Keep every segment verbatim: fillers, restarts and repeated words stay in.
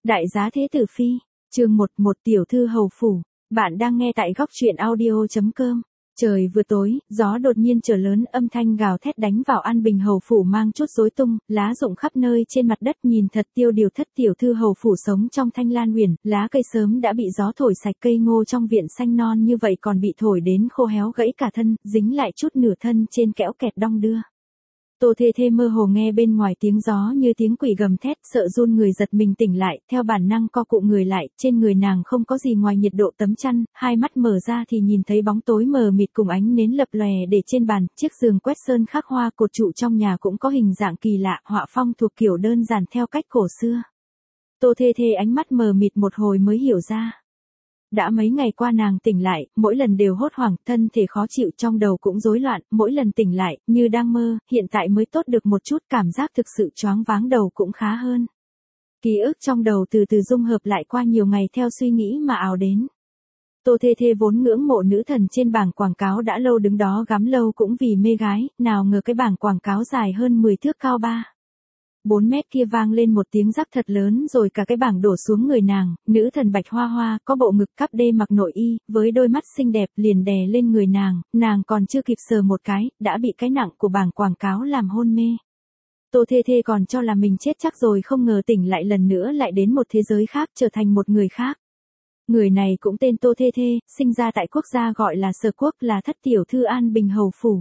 Đại giá thế tử phi, chương một một tiểu thư hầu phủ, bạn đang nghe tại góc truyện audio.com. Trời vừa tối, gió đột nhiên trở lớn, âm thanh gào thét đánh vào An Bình hầu phủ mang chút rối tung, lá rụng khắp nơi trên mặt đất, nhìn thật tiêu điều. Thất tiểu thư hầu phủ sống trong thanh lan huyền, lá cây sớm đã bị gió thổi sạch, cây ngô trong viện xanh non như vậy còn bị thổi đến khô héo gãy cả thân, dính lại chút nửa thân trên kẽo kẹt đong đưa. Tô Thê Thê mơ hồ nghe bên ngoài tiếng gió như tiếng quỷ gầm thét, sợ run người giật mình tỉnh lại, theo bản năng co cụm người lại, trên người nàng không có gì ngoài nhiệt độ tấm chăn, hai mắt mở ra thì nhìn thấy bóng tối mờ mịt cùng ánh nến lập lòe để trên bàn, chiếc giường quét sơn khắc hoa, cột trụ trong nhà cũng có hình dạng kỳ lạ, họa phong thuộc kiểu đơn giản theo cách cổ xưa. Tô Thê Thê ánh mắt mờ mịt một hồi mới hiểu ra. Đã mấy ngày qua nàng tỉnh lại, mỗi lần đều hốt hoảng, thân thể khó chịu, trong đầu cũng rối loạn, mỗi lần tỉnh lại, như đang mơ, hiện tại mới tốt được một chút, cảm giác thực sự choáng váng, đầu cũng khá hơn. Ký ức trong đầu từ từ dung hợp lại qua nhiều ngày theo suy nghĩ mà ào đến. Tô Thê Thê vốn ngưỡng mộ nữ thần trên bảng quảng cáo đã lâu, đứng đó gắm lâu cũng vì mê gái, nào ngờ cái bảng quảng cáo dài hơn mười thước, cao ba bốn mét kia vang lên một tiếng rắc thật lớn, rồi cả cái bảng đổ xuống người nàng. Nữ thần Bạch Hoa Hoa có bộ ngực cắp đê mặc nội y, với đôi mắt xinh đẹp liền đè lên người nàng, nàng còn chưa kịp sờ một cái, đã bị cái nặng của bảng quảng cáo làm hôn mê. Tô Thê Thê còn cho là mình chết chắc rồi, không ngờ tỉnh lại lần nữa lại đến một thế giới khác, trở thành một người khác. Người này cũng tên Tô Thê Thê, sinh ra tại quốc gia gọi là Sở Quốc, là thất tiểu thư An Bình hầu phủ.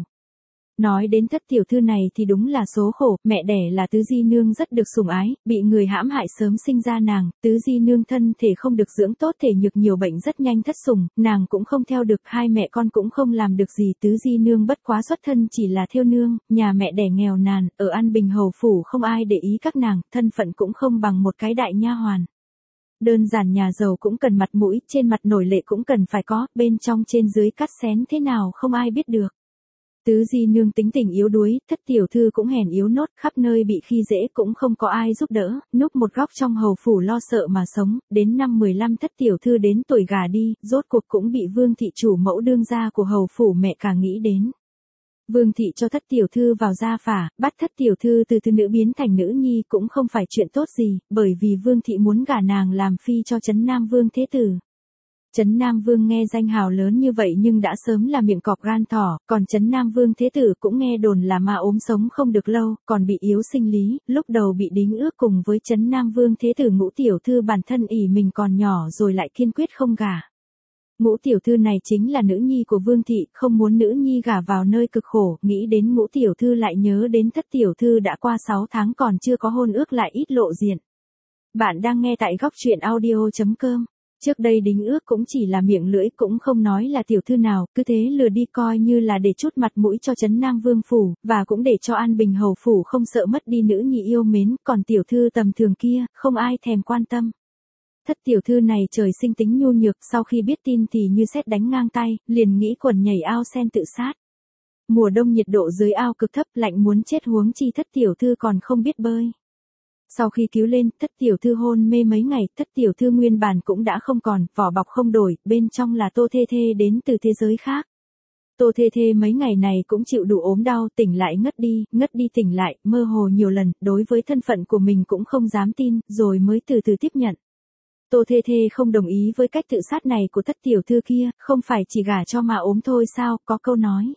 Nói đến thất tiểu thư này thì đúng là số khổ, mẹ đẻ là Tứ Di Nương rất được sủng ái, bị người hãm hại sớm sinh ra nàng, Tứ Di Nương thân thể không được dưỡng tốt, thể nhược nhiều bệnh rất nhanh thất sủng, nàng cũng không theo được, hai mẹ con cũng không làm được gì. Tứ Di Nương bất quá xuất thân chỉ là thêu nương, nhà mẹ đẻ nghèo nàn, ở An Bình hầu phủ không ai để ý các nàng, thân phận cũng không bằng một cái đại nha hoàn. Đơn giản nhà giàu cũng cần mặt mũi, trên mặt nổi lệ cũng cần phải có, bên trong trên dưới cắt xén thế nào không ai biết được. Tứ Di Nương tính tình yếu đuối, thất tiểu thư cũng hèn yếu nốt, khắp nơi bị khi dễ cũng không có ai giúp đỡ, núp một góc trong hầu phủ lo sợ mà sống, đến năm mười lăm thất tiểu thư đến tuổi gả đi, rốt cuộc cũng bị Vương thị chủ mẫu đương gia của hầu phủ mẹ cả nghĩ đến. Vương thị cho thất tiểu thư vào gia phả, bắt thất tiểu thư từ thư nữ biến thành nữ nhi cũng không phải chuyện tốt gì, bởi vì Vương thị muốn gả nàng làm phi cho Trấn Nam Vương thế tử. Trấn Nam Vương nghe danh hào lớn như vậy nhưng đã sớm là miệng cọp gan thỏ, còn Trấn Nam Vương thế tử cũng nghe đồn là ma ốm sống không được lâu, còn bị yếu sinh lý, lúc đầu bị đính ước cùng với Trấn Nam Vương thế tử Ngũ tiểu thư, bản thân ỷ mình còn nhỏ rồi lại kiên quyết không gả. Ngũ tiểu thư này chính là nữ nhi của Vương thị, không muốn nữ nhi gả vào nơi cực khổ, nghĩ đến Ngũ tiểu thư lại nhớ đến thất tiểu thư đã qua sáu tháng còn chưa có hôn ước lại ít lộ diện. Bạn đang nghe tại góc truyện audio.com. Trước đây đính ước cũng chỉ là miệng lưỡi, cũng không nói là tiểu thư nào, cứ thế lừa đi coi như là để chút mặt mũi cho Trấn Nam Vương phủ, và cũng để cho An Bình hầu phủ không sợ mất đi nữ nhi yêu mến, còn tiểu thư tầm thường kia, không ai thèm quan tâm. Thất tiểu thư này trời sinh tính nhu nhược, sau khi biết tin thì như sét đánh ngang tay, liền nghĩ quần nhảy ao sen tự sát. Mùa đông nhiệt độ dưới ao cực thấp, lạnh muốn chết, huống chi thất tiểu thư còn không biết bơi. Sau khi cứu lên, thất tiểu thư hôn mê mấy ngày, thất tiểu thư nguyên bản cũng đã không còn, vỏ bọc không đổi, bên trong là Tô Thê Thê đến từ thế giới khác. Tô Thê Thê mấy ngày này cũng chịu đủ ốm đau, tỉnh lại ngất đi, ngất đi tỉnh lại, mơ hồ nhiều lần, đối với thân phận của mình cũng không dám tin, rồi mới từ từ tiếp nhận. Tô Thê Thê không đồng ý với cách tự sát này của thất tiểu thư kia, không phải chỉ gả cho mà ốm thôi sao, có câu nói.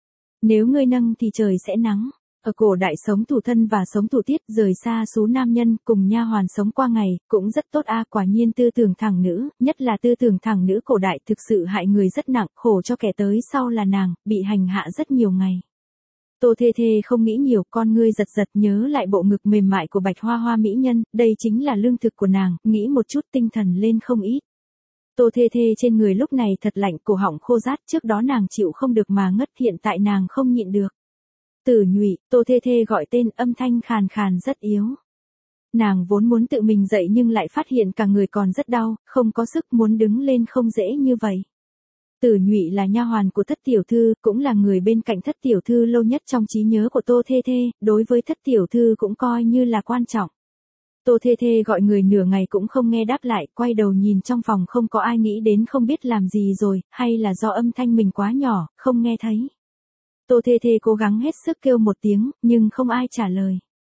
Nếu ngươi nâng thì trời sẽ nắng. Ở cổ đại sống thủ thân và sống thủ tiết, rời xa số nam nhân, cùng nha hoàn sống qua ngày, cũng rất tốt a. Quả nhiên tư tưởng thẳng nữ, nhất là tư tưởng thẳng nữ cổ đại, thực sự hại người rất nặng, khổ cho kẻ tới sau là nàng, bị hành hạ rất nhiều ngày. Tô Thê Thê không nghĩ nhiều, con ngươi giật giật nhớ lại bộ ngực mềm mại của Bạch Hoa Hoa mỹ nhân, đây chính là lương thực của nàng, nghĩ một chút tinh thần lên không ít. Tô Thê Thê trên người lúc này thật lạnh, cổ họng khô rát, trước đó nàng chịu không được mà ngất, hiện tại nàng không nhịn được. Tử Nhụy, Tô Thê Thê gọi tên, âm thanh khàn khàn rất yếu. Nàng vốn muốn tự mình dậy nhưng lại phát hiện cả người còn rất đau, không có sức, muốn đứng lên không dễ như vậy. Tử Nhụy là nha hoàn của thất tiểu thư, cũng là người bên cạnh thất tiểu thư lâu nhất trong trí nhớ của Tô Thê Thê, đối với thất tiểu thư cũng coi như là quan trọng. Tô Thê Thê gọi người nửa ngày cũng không nghe đáp lại, quay đầu nhìn trong phòng không có ai, nghĩ đến không biết làm gì rồi, hay là do âm thanh mình quá nhỏ, không nghe thấy. Tô Thê Thê cố gắng hết sức kêu một tiếng, nhưng không ai trả lời.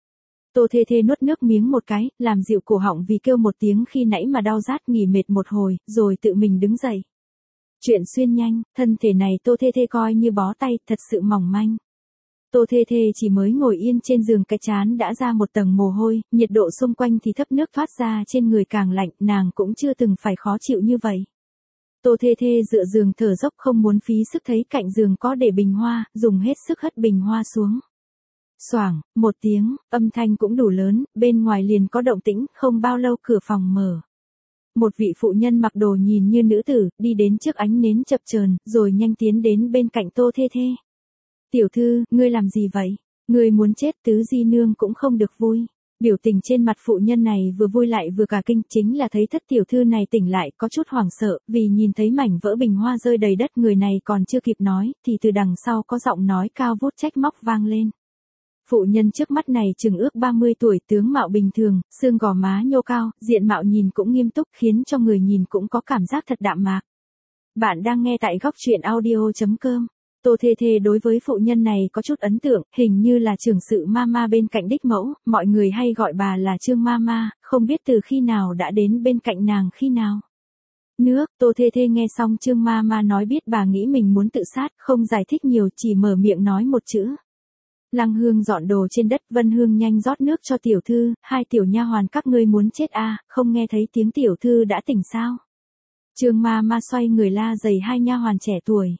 Tô Thê Thê nuốt nước miếng một cái, làm dịu cổ họng vì kêu một tiếng khi nãy mà đau rát, nghỉ mệt một hồi, rồi tự mình đứng dậy. Chuyện xuyên nhanh, thân thể này Tô Thê Thê coi như bó tay, thật sự mỏng manh. Tô Thê Thê chỉ mới ngồi yên trên giường, cái trán đã ra một tầng mồ hôi, nhiệt độ xung quanh thì thấp, nước thoát ra trên người càng lạnh, nàng cũng chưa từng phải khó chịu như vậy. Tô Thê Thê dựa giường thở dốc không muốn phí sức, thấy cạnh giường có để bình hoa, dùng hết sức hất bình hoa xuống. Xoảng, một tiếng, âm thanh cũng đủ lớn, bên ngoài liền có động tĩnh, không bao lâu cửa phòng mở. Một vị phụ nhân mặc đồ nhìn như nữ tử, đi đến trước ánh nến chập chờn, rồi nhanh tiến đến bên cạnh Tô Thê Thê. Tiểu thư, ngươi làm gì vậy? Ngươi muốn chết, tứ di nương cũng không được vui. Biểu tình trên mặt phụ nhân này vừa vui lại vừa cả kinh, chính là thấy thất tiểu thư này tỉnh lại, có chút hoảng sợ, vì nhìn thấy mảnh vỡ bình hoa rơi đầy đất, người này còn chưa kịp nói, thì từ đằng sau có giọng nói cao vút trách móc vang lên. Phụ nhân trước mắt này chừng ước ba mươi tuổi, tướng mạo bình thường, xương gò má nhô cao, diện mạo nhìn cũng nghiêm túc, khiến cho người nhìn cũng có cảm giác thật đạm mạc. Bạn đang nghe tại góc truyện audio chấm com. Tô Thê Thê đối với phụ nhân này có chút ấn tượng, hình như là trưởng sự Mama bên cạnh đích mẫu, mọi người hay gọi bà là Trương Mama, không biết từ khi nào đã đến bên cạnh nàng khi nào. Nước, Tô Thê Thê nghe xong Trương Mama nói biết bà nghĩ mình muốn tự sát, không giải thích nhiều, chỉ mở miệng nói một chữ. Lăng Hương dọn đồ trên đất, Vân Hương nhanh rót nước cho tiểu thư, hai tiểu nha hoàn các ngươi muốn chết à, không nghe thấy tiếng tiểu thư đã tỉnh sao? Trương Mama xoay người la giày hai nha hoàn trẻ tuổi.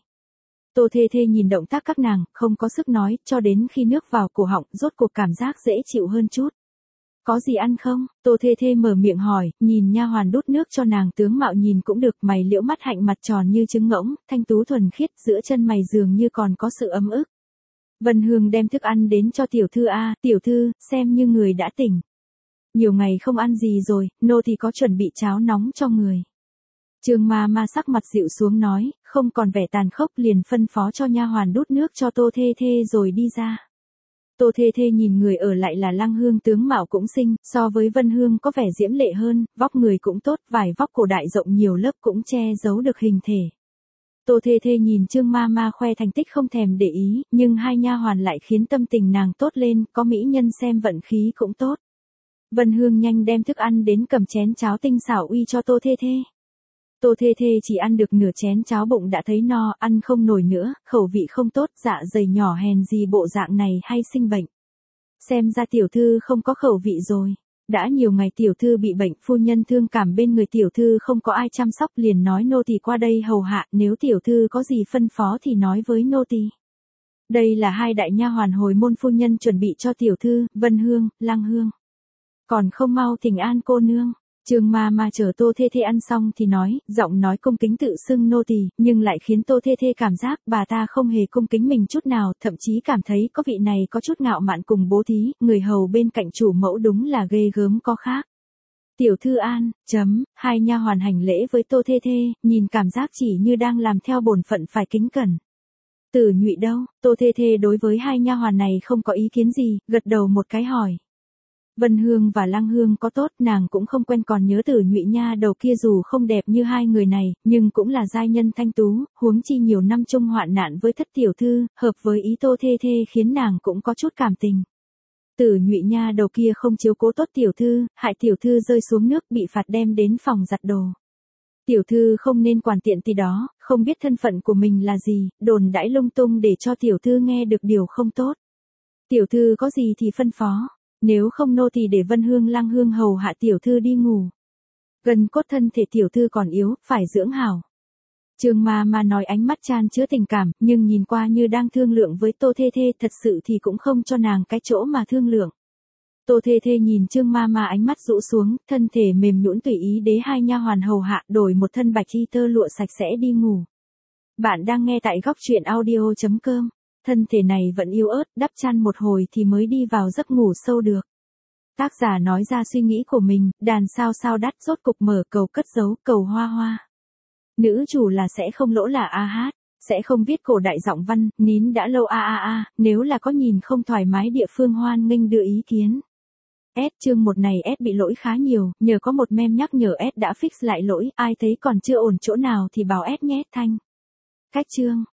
Tô Thê Thê nhìn động tác các nàng, không có sức nói, cho đến khi nước vào cổ họng, rốt cuộc cảm giác dễ chịu hơn chút. Có gì ăn không? Tô Thê Thê mở miệng hỏi, nhìn nha hoàn đút nước cho nàng, tướng mạo nhìn cũng được, mày liễu mắt hạnh, mặt tròn như trứng ngỗng, thanh tú thuần khiết, giữa chân mày dường như còn có sự ấm ức. Vân Hương đem thức ăn đến cho tiểu thư a, tiểu thư, xem như người đã tỉnh. Nhiều ngày không ăn gì rồi, nô thì có chuẩn bị cháo nóng cho người. Trương Mama sắc mặt dịu xuống nói, không còn vẻ tàn khốc, liền phân phó cho nha hoàn đút nước cho Tô Thê Thê rồi đi ra. Tô Thê Thê nhìn người ở lại là Lăng Hương, tướng mạo cũng xinh, so với Vân Hương có vẻ diễm lệ hơn, vóc người cũng tốt, vải vóc cổ đại rộng nhiều lớp cũng che giấu được hình thể. Tô Thê Thê nhìn Trương Mama khoe thành tích không thèm để ý, nhưng hai nha hoàn lại khiến tâm tình nàng tốt lên, có mỹ nhân xem vận khí cũng tốt. Vân Hương nhanh đem thức ăn đến, cầm chén cháo tinh xảo uy cho Tô Thê Thê. Tô Thê Thê chỉ ăn được nửa chén cháo, bụng đã thấy no, ăn không nổi nữa, khẩu vị không tốt, dạ dày nhỏ hèn gì bộ dạng này hay sinh bệnh. Xem ra tiểu thư không có khẩu vị rồi. Đã nhiều ngày tiểu thư bị bệnh, phu nhân thương cảm bên người tiểu thư không có ai chăm sóc, liền nói nô tỳ qua đây hầu hạ, nếu tiểu thư có gì phân phó thì nói với nô tỳ. Đây là hai đại nha hoàn hồi môn phu nhân chuẩn bị cho tiểu thư, Vân Hương, Lăng Hương. Còn không mau thỉnh an cô nương. Trương Mama chờ Tô Thê Thê ăn xong thì nói, giọng nói cung kính tự xưng nô tỳ, nhưng lại khiến Tô Thê Thê cảm giác bà ta không hề cung kính mình chút nào, thậm chí cảm thấy có vị này có chút ngạo mạn cùng bố thí, người hầu bên cạnh chủ mẫu đúng là ghê gớm có khác. Tiểu thư an, chấm, hai nha hoàn hành lễ với Tô Thê Thê, nhìn cảm giác chỉ như đang làm theo bổn phận phải kính cẩn. Tử Nhụy đâu? Tô Thê Thê đối với hai nha hoàn này không có ý kiến gì, gật đầu một cái hỏi. Vân Hương và Lăng Hương có tốt, nàng cũng không quen, còn nhớ Tử Nhụy nha đầu kia dù không đẹp như hai người này, nhưng cũng là giai nhân thanh tú, huống chi nhiều năm chung hoạn nạn với thất tiểu thư, hợp với ý Tô Thê Thê khiến nàng cũng có chút cảm tình. Tử Nhụy nha đầu kia không chiếu cố tốt tiểu thư, hại tiểu thư rơi xuống nước bị phạt đem đến phòng giặt đồ. Tiểu thư không nên quản tiện tí đó, không biết thân phận của mình là gì, đồn đãi lung tung để cho tiểu thư nghe được điều không tốt. Tiểu thư có gì thì phân phó. Nếu không nô thì để Vân Hương Lăng Hương hầu hạ tiểu thư đi ngủ. Gần cốt thân thể tiểu thư còn yếu, phải dưỡng hảo. Trương Mama nói ánh mắt chan chứa tình cảm, nhưng nhìn qua như đang thương lượng với Tô Thê Thê, thật sự thì cũng không cho nàng cái chỗ mà thương lượng. Tô Thê Thê nhìn Trương Mama ánh mắt rũ xuống, thân thể mềm nhũn tùy ý đế hai nha hoàn hầu hạ, đổi một thân bạch y tơ lụa sạch sẽ đi ngủ. Bạn đang nghe tại góc truyện audio chấm com. Thân thể này vẫn yếu ớt, đắp chăn một hồi thì mới đi vào giấc ngủ sâu được. Tác giả nói ra suy nghĩ của mình, đàn sao sao đắt rốt cục mở cầu cất giấu, cầu hoa hoa. Nữ chủ là sẽ không lỗ là a hát, sẽ không viết cổ đại giọng văn, nín đã lâu a a a, nếu là có nhìn không thoải mái địa phương hoan nghênh đưa ý kiến. S chương một này S bị lỗi khá nhiều, nhờ có một meme nhắc nhở S đã fix lại lỗi, ai thấy còn chưa ổn chỗ nào thì bảo S nhé thanh. Cách chương.